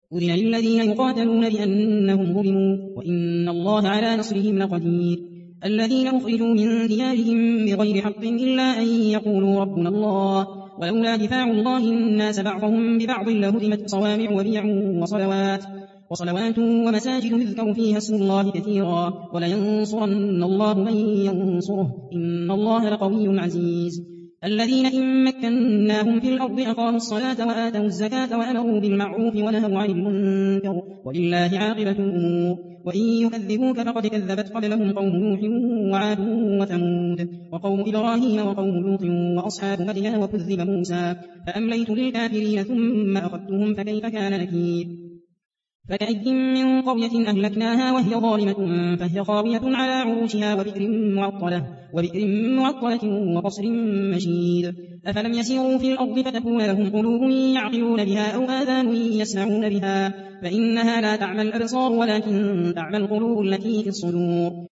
أذن للذين يقاتلون بأنهم ظلموا وإن الله على نصرهم لقدير الذين أخرجوا من ديارهم بغير حق إلا أن يقولوا ربنا الله ولولا دفاع الله الناس بعضهم ببعض لهدمت صوامع وبيع وصلوات ومساجد يذكر فيها اسم الله كثيرا ولينصرن الله من ينصره إن الله لقوي عزيز الذين إن مكناهم في الأرض أقاموا الصلاة وآتوا الزكاة وأمروا بالمعروف ونهوا عن المنكر ولله عاقبة الأمور وإن يكذبوك فقد كذبت قبلهم قوم نوح وعاد وثمود وقوم إبراهيم وقوم لوط وأصحاب مدين وكذب موسى فأمليت للكافرين ثم أخذتهم فكيف كان نكير فكأي من قرية أهلكناها وهي ظالمة فهي خاوية على عروشها وبئر معطلة وقصر مشيد أفلم يسيروا في الأرض فتكون لهم قلوب يعقلون بها أو آذان يسمعون بها فإنها لا تعمى الأبصار ولكن تعمى القلوب التي في الصدور